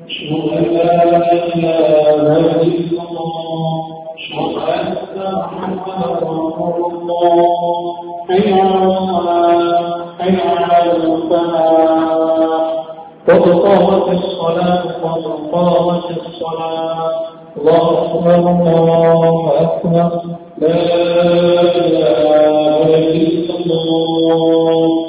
أشهد أن لا إله إلا الله أشهد أن محمدا رسول الله حي على الفلاح قد قامت الصلاة قد قامت الصلاة الله أكبر الله أكبر لا إله إلا الله.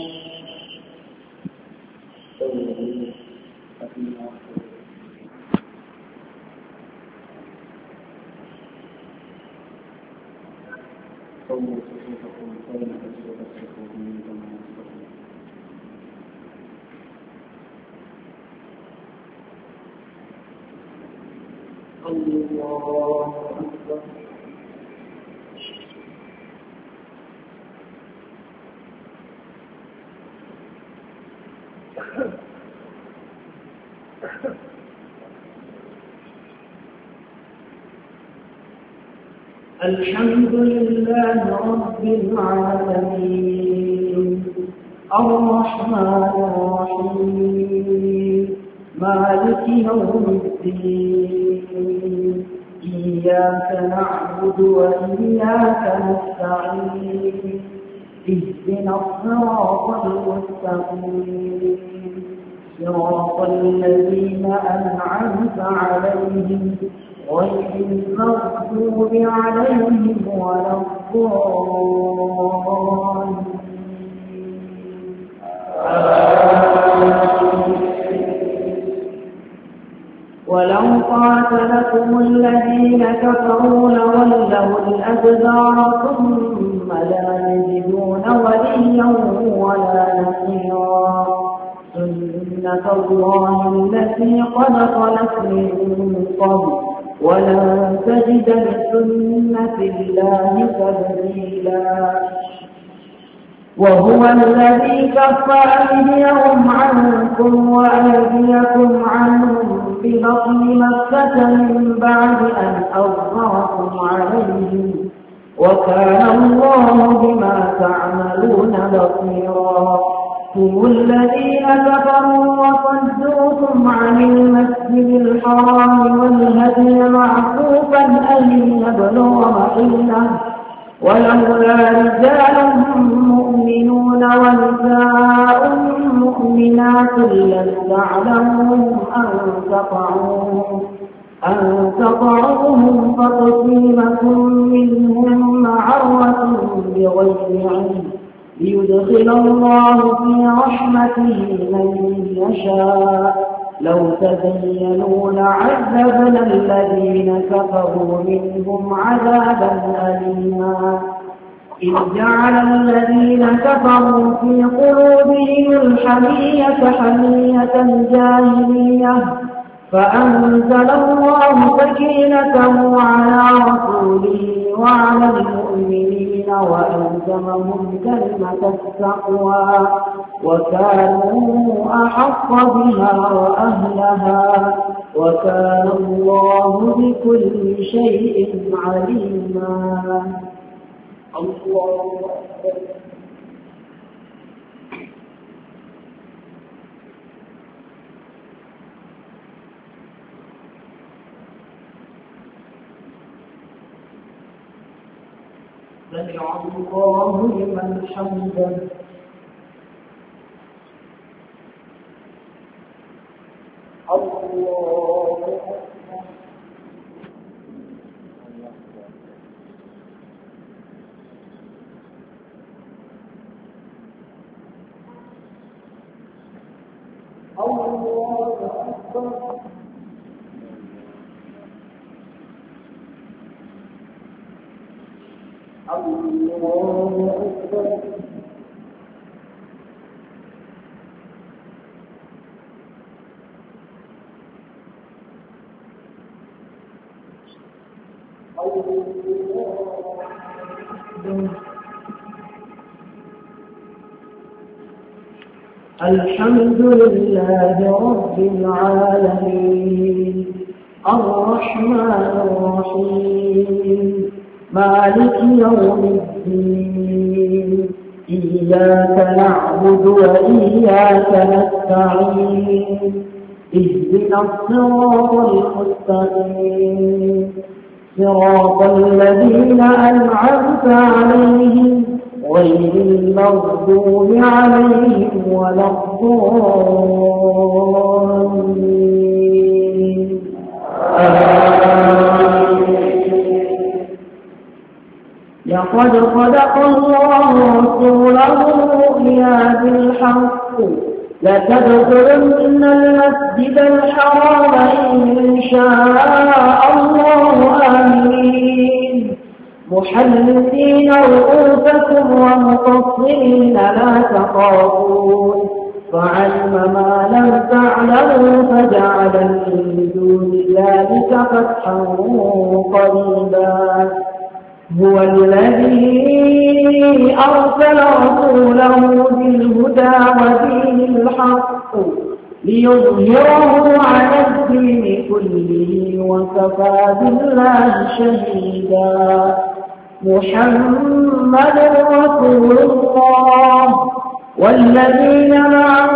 الحمد لله رب العالمين الرحمن الرحيم مالك يوم الدين إياك نعبد وإياك نستعين اهدنا الصراط المستقيم صراط الذين أنعمت عليهم غير المغضوب عليهم ولا الضالين. ولو قاتلكم الذين كفروا لولوا الأدبار ثم لا يجدون وليا ولا نصيرا سنة الله التي قد خلت من قبل ولن تجد لسنة الله تبديلا وهو الذي كف أيديهم عنكم وأيديكم عنهم ببطن مكة من بعد أن أظهركم عليهم وكان الله بما تعملون بصيرا هم الذين كفروا وصدوكم عن المسجد الحرام والهدي معكوفا أن يبلغ محله ولولا رجال مؤمنون ونساء مؤمنات لم تعلموهم أن تطعوهم فتصيبكم منهم معرة بغير علم ليدخل الله في رحمته من يشاء لو تزينوا لعذبنا الذين كفروا منهم عذابا أليما إذ جعل الذين كفروا في قلوبهم الحمية حمية الجاهلية فأنزل الله سكينته على رسوله وعلى المؤمنين وألزمهم كلمة التقوى وكانوا أحق بها وأهلها وكان الله بكل شيء عليما. الله أكبر. سمع الله لمن حمده. الله أكبر. الحمد لله رب العالمين الرحمن الرحيم مالك يوم الدين إياك نعبد وإياك نستعين اهدنا الصراط المستقيم صراط الذين أنعمت عليهم غير المغضوب عليهم ولا الضالين. لقد صدق الله رسوله الرؤيا بالحق لتدخلن المسجد الحرام إن شاء الله آمين محلقين رؤوسكم ومقصرين لا تخافون فعلم ما لم تعلموا فجعل من دون ذلك فتحا قريبا هو الذي أرسل رسوله بالهدى ودين الحق ليظهره على الدين كله وكفى بالله شهيدا محمد رسول الله والذين معه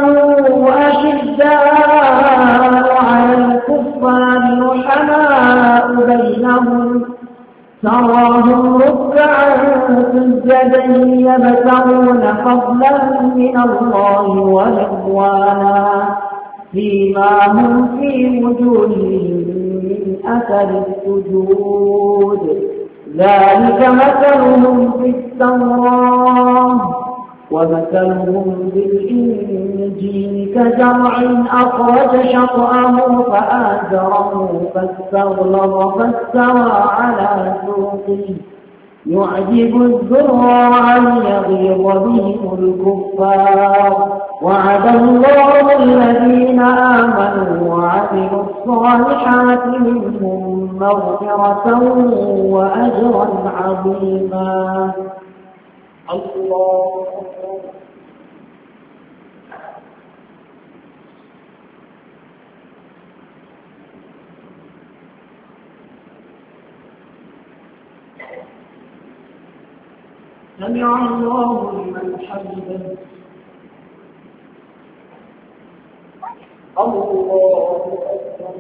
أشداء على الكفار رحماء بينهم تراهم ركعا سجدا يبتغون فضلا من الله ورضوانا فيما هم في وجوههم من أثر السجود ذلك مثلهم في التوراة ومثلهم بالإنجيل كزرع أخرج شطأه فآزره فاستغلظ فاستوى على سوقه يعجب الزراع ليغيظ بهم الكفار وعد الله الذين آمنوا وعملوا الصالحات منهم مغفرة وأجرا عظيما. الله سمع الله لمن حمده. الله أكبر.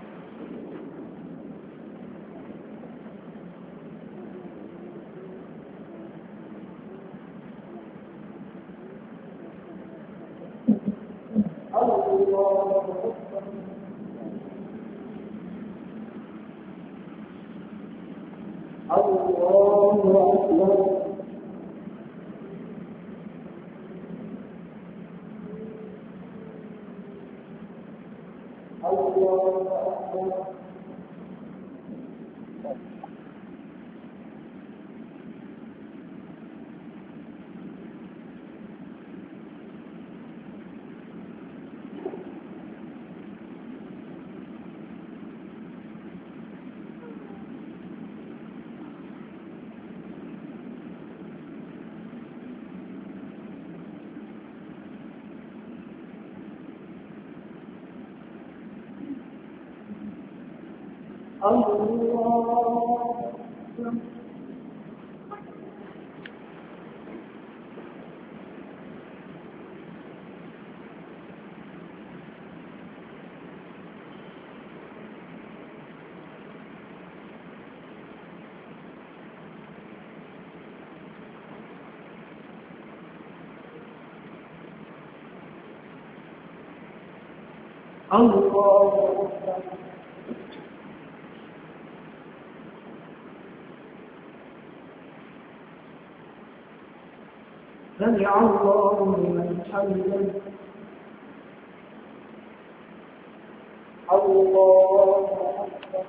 سمع الله لمن حمده. الله أكبر.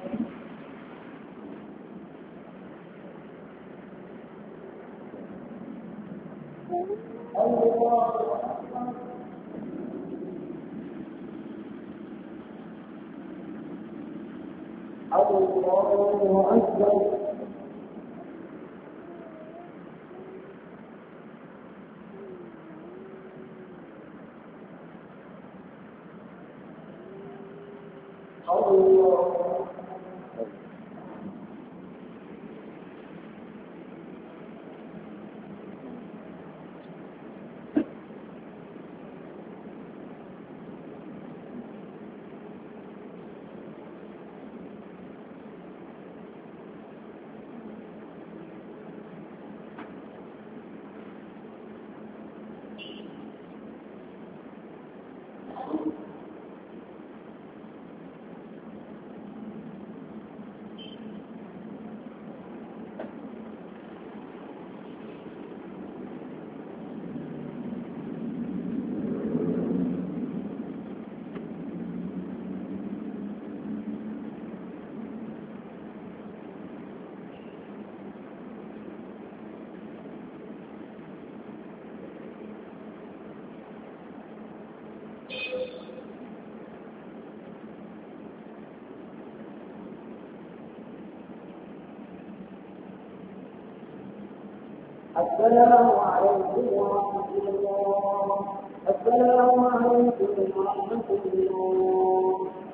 الله أكبر. الله أكبر. السلام عليكم ورحمة الله. السلام عليكم ورحمة الله.